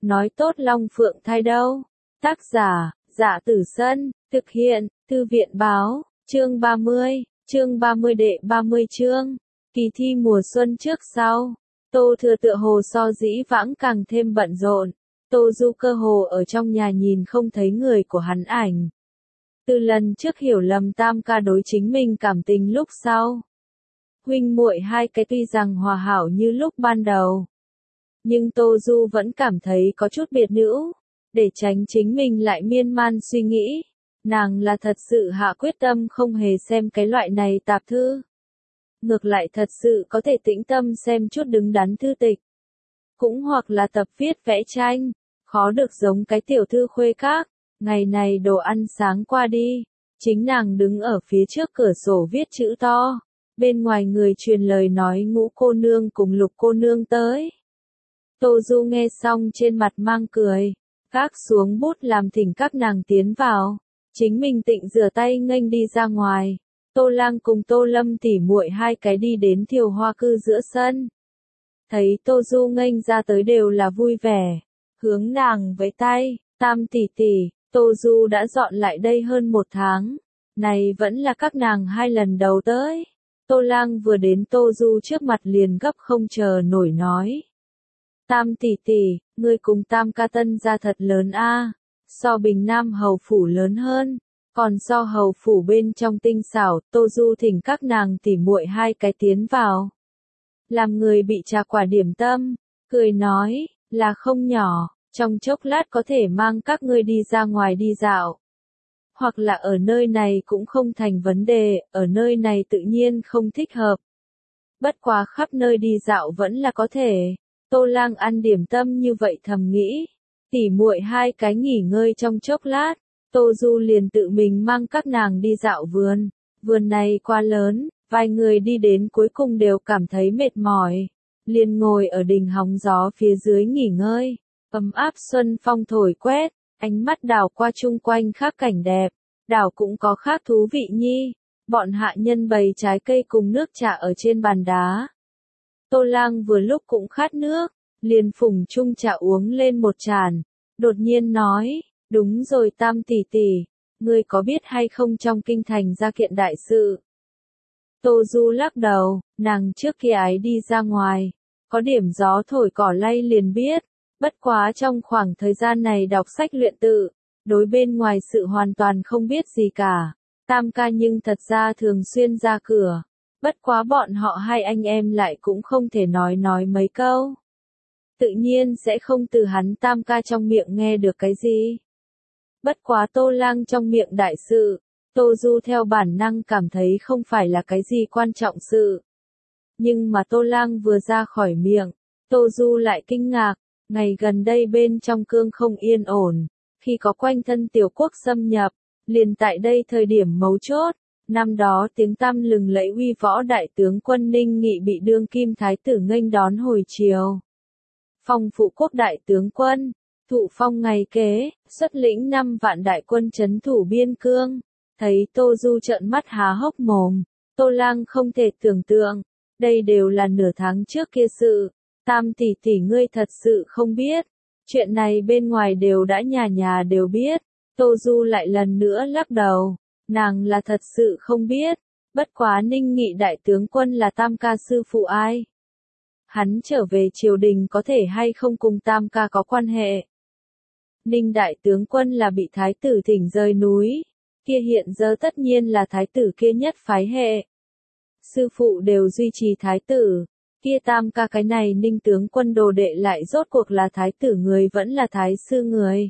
nói tốt Long Phượng thai đâu. Tác giả, Dạ Tử Sân, thực hiện, Thư viện báo, chương 30 đệ 30 chương, kỳ thi mùa xuân trước sau. Tô Thừa tựa hồ so dĩ vãng càng thêm bận rộn, Tô Du cơ hồ ở trong nhà nhìn không thấy người của hắn ảnh. Từ lần trước hiểu lầm Tam ca đối chính mình cảm tình lúc sau, huynh muội hai cái tuy rằng hòa hảo như lúc ban đầu, nhưng Tô Du vẫn cảm thấy có chút biệt nữ. Để tránh chính mình lại miên man suy nghĩ, nàng là thật sự hạ quyết tâm không hề xem cái loại này tạp thư. Ngược lại thật sự có thể tĩnh tâm xem chút đứng đắn thư tịch. Cũng hoặc là tập viết vẽ tranh, khó được giống cái tiểu thư khuê các. Ngày này đồ ăn sáng qua đi, chính nàng đứng ở phía trước cửa sổ viết chữ to. Bên ngoài người truyền lời nói Ngũ cô nương cùng Lục cô nương tới. Tô Du nghe xong trên mặt mang cười, gác xuống bút làm thỉnh các nàng tiến vào. Chính mình tịnh rửa tay nghênh đi ra ngoài. Tô Lang cùng Tô Lâm tỉ muội hai cái đi đến Thiều Hoa cư giữa sân. Thấy Tô Du nghênh ra tới đều là vui vẻ, hướng nàng với tay, Tam tỷ tỷ, Tô Du đã dọn lại đây hơn 1 tháng, này vẫn là các nàng 2 lần đầu tới. Tô Lang vừa đến Tô Du trước mặt liền gấp không chờ nổi nói. Tam tỷ tỷ, ngươi cùng Tam ca Tân gia thật lớn a, so Bình Nam hầu phủ lớn hơn, còn so hầu phủ bên trong tinh xảo. Tô Du thỉnh các nàng tỉ muội hai cái tiến vào. Làm người bị trà quả điểm tâm, cười nói, là không nhỏ, trong chốc lát có thể mang các ngươi đi ra ngoài đi dạo. Hoặc là ở nơi này cũng không thành vấn đề, ở nơi này tự nhiên không thích hợp. Bất quá khắp nơi đi dạo vẫn là có thể. Tô Lang ăn điểm tâm như vậy thầm nghĩ, tỉ muội hai cái nghỉ ngơi trong chốc lát, Tô Du liền tự mình mang các nàng đi dạo vườn. Vườn này quá lớn, vài người đi đến cuối cùng đều cảm thấy mệt mỏi, liền ngồi ở đình hóng gió phía dưới nghỉ ngơi. Ấm áp xuân phong thổi quét, ánh mắt đảo qua chung quanh khác cảnh đẹp, đảo cũng có khác thú vị nhi. Bọn hạ nhân bày trái cây cùng nước trà ở trên bàn đá. Tô Lang vừa lúc cũng khát nước, liền phùng chung trà uống lên một tràn, đột nhiên nói, đúng rồi Tam tỷ tỷ, ngươi có biết hay không trong kinh thành ra kiện đại sự. Tô Du lắc đầu, nàng trước kia ấy đi ra ngoài, có điểm gió thổi cỏ lay liền biết, bất quá trong khoảng thời gian này đọc sách luyện tự, đối bên ngoài sự hoàn toàn không biết gì cả. Tam ca nhưng thật ra thường xuyên ra cửa, bất quá bọn họ hai anh em lại cũng không thể nói mấy câu. Tự nhiên sẽ không từ hắn Tam ca trong miệng nghe được cái gì. Bất quá Tô Lang trong miệng đại sự, Tô Du theo bản năng cảm thấy không phải là cái gì quan trọng sự. Nhưng mà Tô Lang vừa ra khỏi miệng, Tô Du lại kinh ngạc, ngày gần đây bên trong cương không yên ổn, khi có quanh thân tiểu quốc xâm nhập, liền tại đây thời điểm mấu chốt, năm đó tiếng tăm lừng lẫy uy võ đại tướng quân Ninh Nghị bị đương kim thái tử nghênh đón hồi triều. Phong phụ quốc đại tướng quân, thụ phong ngày kế, xuất lĩnh 5 vạn đại quân trấn thủ biên cương. Thấy Tô Du trợn mắt há hốc mồm, Tô Lang không thể tưởng tượng, đây đều là nửa tháng trước kia sự. Tam tỷ tỷ ngươi thật sự không biết, chuyện này bên ngoài đều đã nhà đều biết. Tô Du lại lần nữa lắc đầu, nàng là thật sự không biết, bất quá Ninh Nghị đại tướng quân là Tam ca sư phụ ai. Hắn trở về triều đình có thể hay không cùng Tam ca có quan hệ. Ninh đại tướng quân là bị thái tử thỉnh rời núi, kia hiện giờ tất nhiên là thái tử kia nhất phái hệ. Sư phụ đều duy trì thái tử, kia Tam ca cái này Ninh tướng quân đồ đệ lại rốt cuộc là thái tử người vẫn là thái sư người.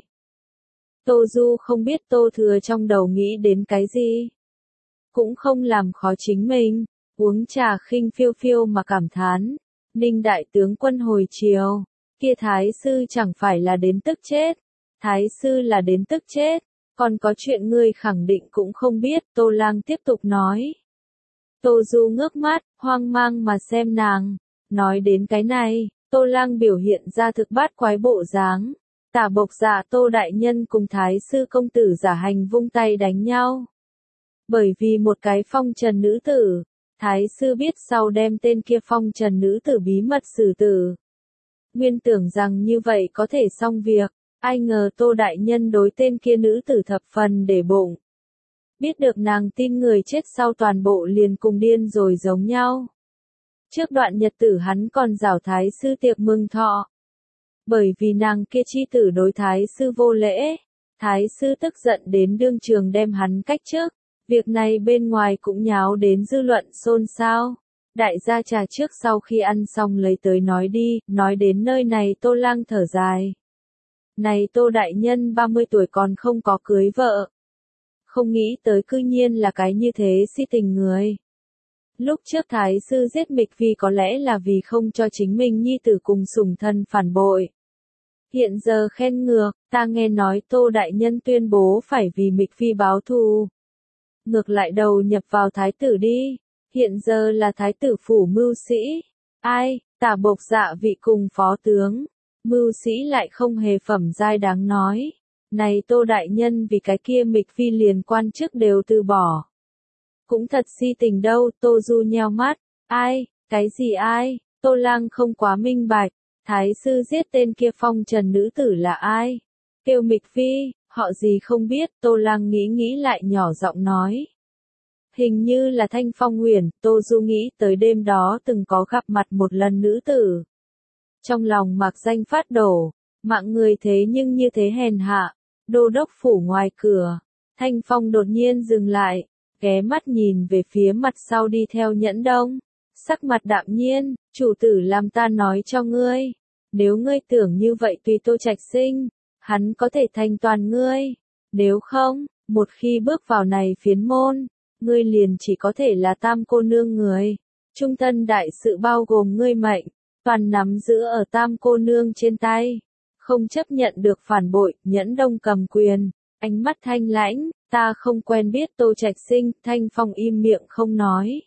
Tô Du không biết Tô Thừa trong đầu nghĩ đến cái gì. Cũng không làm khó chính mình, uống trà khinh phiêu phiêu mà cảm thán. Ninh đại tướng quân hồi chiều, kia thái sư chẳng phải là đến tức chết. Thái sư là đến tức chết, còn có chuyện ngươi khẳng định cũng không biết. Tô Lang tiếp tục nói. Tô Du ngước mắt, hoang mang mà xem nàng. Nói đến cái này, Tô Lang biểu hiện ra thực bát quái bộ dáng. Tả bộc dạ Tô đại nhân cùng thái sư công tử giả hành vung tay đánh nhau. Bởi vì một cái phong trần nữ tử, thái sư biết sau đem tên kia phong trần nữ tử bí mật xử tử. Nguyên tưởng rằng như vậy có thể xong việc, ai ngờ Tô đại nhân đối tên kia nữ tử thập phần để bụng. Biết được nàng tin người chết sau toàn bộ liền cùng điên rồi giống nhau. Trước đoạn nhật tử hắn còn giảo thái sư tiệc mừng thọ. Bởi vì nàng kia chi tử đối thái sư vô lễ, thái sư tức giận đến đương trường đem hắn cách chức. Việc này bên ngoài cũng nháo đến dư luận xôn xao. Đại gia trà trước sau khi ăn xong lấy tới nói đi, nói đến nơi này Tô Lang thở dài. Này Tô đại nhân 30 tuổi còn không có cưới vợ. Không nghĩ tới cư nhiên là cái như thế si tình người. Lúc trước thái sư giết Mịch Phi có lẽ là vì không cho chính mình nhi tử cùng sủng thân phản bội. Hiện giờ khen ngược, ta nghe nói Tô đại nhân tuyên bố phải vì Mịch Phi báo thù. Ngược lại đầu nhập vào thái tử đi, hiện giờ là thái tử phủ mưu sĩ. Ai, Tả Bộc Dạ vị cùng phó tướng, mưu sĩ lại không hề phẩm giai đáng nói. Này Tô đại nhân vì cái kia Mịch Phi liền quan chức đều từ bỏ. Cũng thật si tình đâu, Tô Du nheo mắt. Ai, cái gì ai, Tô Lang không quá minh bạch. Thái sư giết tên kia phong trần nữ tử là ai? Kêu Mịch Phi, họ gì không biết, Tô Lang nghĩ lại nhỏ giọng nói. Hình như là Thanh Phong Huyền, Tô Du nghĩ tới đêm đó từng có gặp mặt một lần nữ tử. Trong lòng mặc danh phát đổ, mạng người thế nhưng như thế hèn hạ. Đô đốc phủ ngoài cửa, Thanh Phong đột nhiên dừng lại, ghé mắt nhìn về phía mặt sau đi theo Nhẫn Đông. Sắc mặt đạm nhiên, chủ tử làm ta nói cho ngươi. Nếu ngươi tưởng như vậy tùy Tô Trạch Sinh, hắn có thể thành toàn ngươi. Nếu không, một khi bước vào này phiến môn, ngươi liền chỉ có thể là Tam cô nương người. Trung thân đại sự bao gồm ngươi mệnh, toàn nắm giữ ở Tam cô nương trên tay. Không chấp nhận được phản bội, Nhẫn Đông cầm quyền, ánh mắt thanh lãnh, ta không quen biết Tô Trạch Sinh, Thanh Phong im miệng không nói.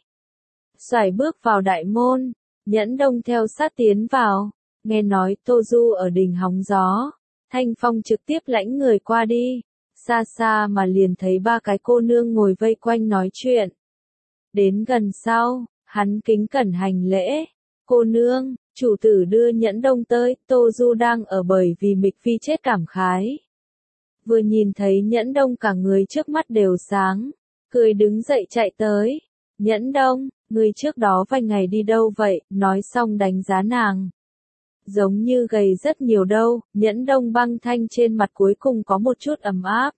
Xoải bước vào đại môn, Nhẫn Đông theo sát tiến vào, nghe nói Tô Du ở đỉnh hóng gió, Thanh Phong trực tiếp lãnh người qua đi, xa xa mà liền thấy ba cái cô nương ngồi vây quanh nói chuyện. Đến gần sau, hắn kính cẩn hành lễ, cô nương, chủ tử đưa Nhẫn Đông tới, Tô Du đang ở bởi vì Mịch Phi chết cảm khái. Vừa nhìn thấy Nhẫn Đông cả người trước mắt đều sáng, cười đứng dậy chạy tới. Nhẫn Đông, người trước đó vài ngày đi đâu vậy, nói xong đánh giá nàng. Giống như gầy rất nhiều đâu, Nhẫn Đông băng thanh trên mặt cuối cùng có một chút ấm áp.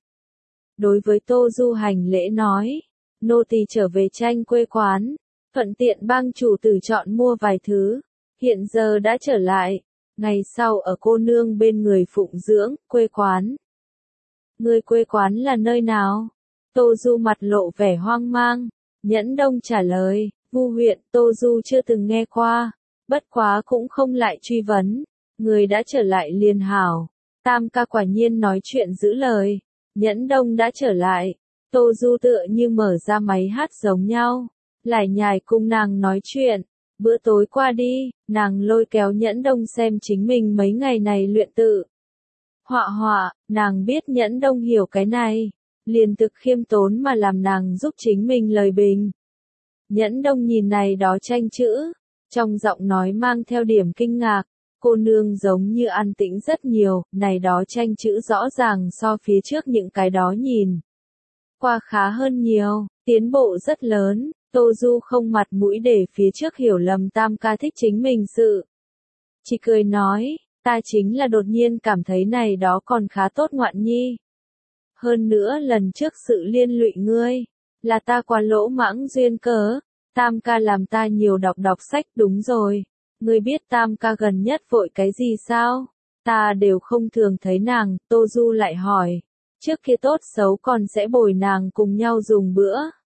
Đối với Tô Du hành lễ nói, nô tỳ trở về tranh quê quán, thuận tiện bang chủ tử chọn mua vài thứ, hiện giờ đã trở lại, ngày sau ở cô nương bên người phụng dưỡng, quê quán. Người quê quán là nơi nào? Tô Du mặt lộ vẻ hoang mang. Nhẫn Đông trả lời, Vu huyện, Tô Du chưa từng nghe qua, bất quá cũng không lại truy vấn, người đã trở lại liền hảo. Tam ca quả nhiên nói chuyện giữ lời, Nhẫn Đông đã trở lại, Tô Du tựa như mở ra máy hát giống nhau, lải nhải cùng nàng nói chuyện. Bữa tối qua đi, nàng lôi kéo Nhẫn Đông xem chính mình mấy ngày này luyện tự. Họa họa, nàng biết Nhẫn Đông hiểu cái này, liền thực khiêm tốn mà làm nàng giúp chính mình lời bình. Nhẫn Đông nhìn này đó tranh chữ, trong giọng nói mang theo điểm kinh ngạc, cô nương giống như an tĩnh rất nhiều, này đó tranh chữ rõ ràng so phía trước những cái đó nhìn. Qua khá hơn nhiều, tiến bộ rất lớn, Tô Du không mặt mũi để phía trước hiểu lầm Tam ca thích chính mình sự. Chỉ cười nói, ta chính là đột nhiên cảm thấy này đó còn khá tốt ngoạn nhi. Hơn nữa lần trước sự liên lụy ngươi, là ta quá lỗ mãng duyên cớ, Tam ca làm ta nhiều đọc sách đúng rồi. Ngươi biết Tam ca gần nhất vội cái gì sao? Ta đều không thường thấy nàng, Tô Du lại hỏi. Trước kia tốt xấu còn sẽ bồi nàng cùng nhau dùng bữa.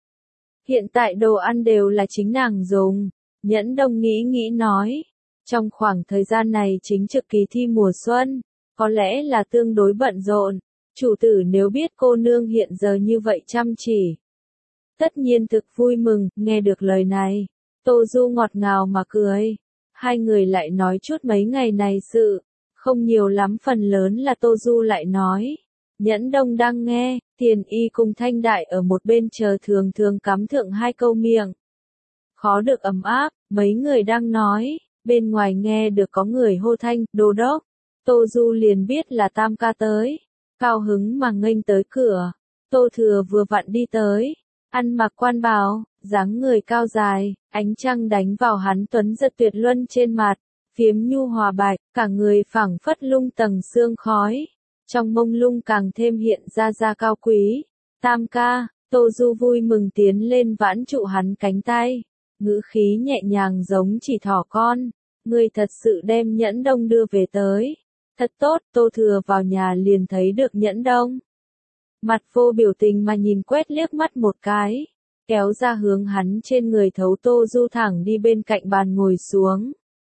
Hiện tại đồ ăn đều là chính nàng dùng. Nhẫn Đông nghĩ nói. Trong khoảng thời gian này chính trực kỳ thi mùa xuân, có lẽ là tương đối bận rộn. Chủ tử nếu biết cô nương hiện giờ như vậy chăm chỉ, tất nhiên thực vui mừng, nghe được lời này. Tô Du ngọt ngào mà cười. Hai người lại nói chút mấy ngày này sự, không nhiều lắm phần lớn là Tô Du lại nói. Nhẫn Đông đang nghe, Tiền Y cùng Thanh Đại ở một bên chờ thường cắm thượng hai câu miệng. Khó được ấm áp, mấy người đang nói, bên ngoài nghe được có người hô thanh, đô đốc. Tô Du liền biết là Tam ca tới, cao hứng mà nghênh tới cửa. Tô Thừa vừa vặn đi tới, ăn mặc quan bào, dáng người cao dài, ánh trăng đánh vào hắn tuấn giật tuyệt luân trên mặt, phiếm nhu hòa bạch, cả người phảng phất lung tầng sương khói, trong mông lung càng thêm hiện ra cao quý. Tam ca, Tô Du vui mừng tiến lên vãn trụ hắn cánh tay, ngữ khí nhẹ nhàng giống chỉ thỏ con, ngươi thật sự đem nhẫn đông đưa về tới. Thật tốt, Tô Thừa vào nhà liền thấy được nhẫn đông. Mặt vô biểu tình mà nhìn quét liếc mắt một cái, kéo ra hướng hắn trên người thấu. Tô Du thẳng đi bên cạnh bàn ngồi xuống.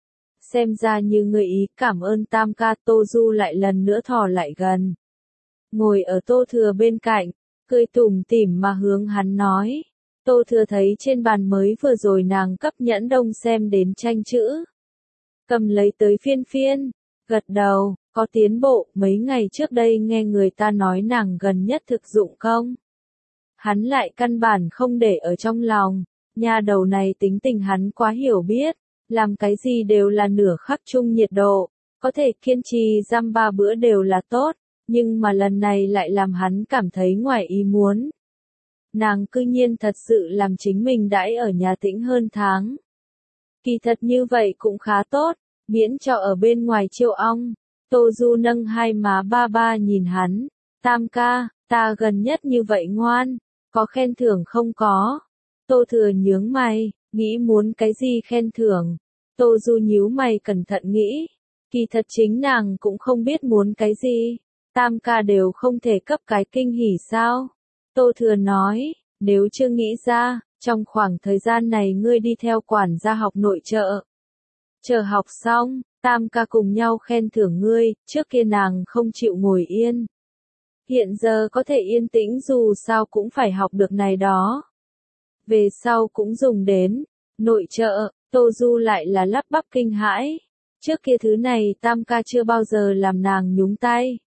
Xem ra như người ý, cảm ơn Tam ca. Tô Du lại lần nữa thò lại gần, ngồi ở Tô Thừa bên cạnh, cười tủm tỉm mà hướng hắn nói. Tô Thừa thấy trên bàn mới vừa rồi nàng cấp nhẫn đông xem đến tranh chữ, cầm lấy tới phiên phiên, gật đầu, có tiến bộ. Mấy ngày trước đây nghe người ta nói nàng gần nhất thực dụng công, hắn lại căn bản không để ở trong lòng. Nha đầu này tính tình hắn quá hiểu biết, làm cái gì đều là nửa khắc chung nhiệt độ, có thể kiên trì dăm 3 bữa đều là tốt, nhưng mà lần này lại làm hắn cảm thấy ngoài ý muốn. Nàng cư nhiên thật sự làm chính mình đãi ở nhà tĩnh hơn tháng. Kỳ thật như vậy cũng khá tốt, miễn cho ở bên ngoài chiêu ong. Tô Du nâng hai má ba ba nhìn hắn. Tam ca, ta gần nhất như vậy ngoan, có khen thưởng không có? Tô Thừa nhướng mày, nghĩ muốn cái gì khen thưởng? Tô Du nhíu mày cẩn thận nghĩ, kỳ thật chính nàng cũng không biết muốn cái gì. Tam ca đều không thể cấp cái kinh hỉ sao? Tô Thừa nói, nếu chưa nghĩ ra, trong khoảng thời gian này ngươi đi theo quản gia học nội trợ. Chờ học xong, Tam ca cùng nhau khen thưởng ngươi. Trước kia nàng không chịu ngồi yên, hiện giờ có thể yên tĩnh, dù sao cũng phải học được này đó. Về sau cũng dùng đến. Nội trợ, Tô Du lại là lắp bắp kinh hãi. Trước kia thứ này Tam ca chưa bao giờ làm nàng nhúng tay.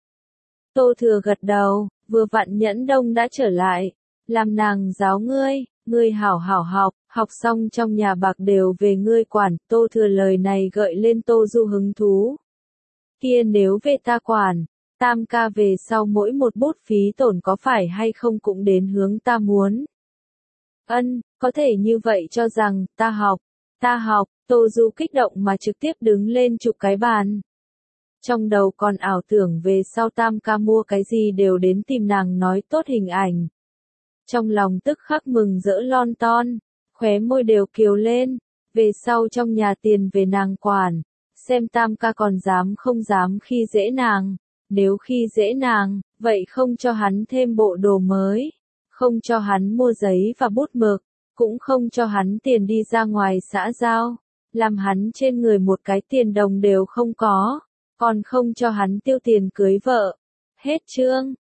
Tô Thừa gật đầu, vừa vặn nhẫn đông đã trở lại, làm nàng giáo ngươi hảo hảo học, học xong trong nhà bạc đều về ngươi quản. Tô Thừa lời này gợi lên Tô Du hứng thú. Kia nếu về ta quản, Tam ca về sau mỗi một bút phí tổn có phải hay không cũng đến hướng ta muốn. Ân, có thể như vậy cho rằng, ta học. Tô Du kích động mà trực tiếp đứng lên chụp cái bàn. Trong đầu còn ảo tưởng về sau Tam ca mua cái gì đều đến tìm nàng nói tốt hình ảnh. Trong lòng tức khắc mừng rỡ lon ton, khóe môi đều kiều lên. Về sau trong nhà tiền về nàng quản, xem Tam ca còn dám không dám khi dễ nàng. Nếu khi dễ nàng, vậy không cho hắn thêm bộ đồ mới, không cho hắn mua giấy và bút mực, cũng không cho hắn tiền đi ra ngoài xã giao, làm hắn trên người một cái tiền đồng đều không có, còn không cho hắn tiêu tiền cưới vợ. Hết chương.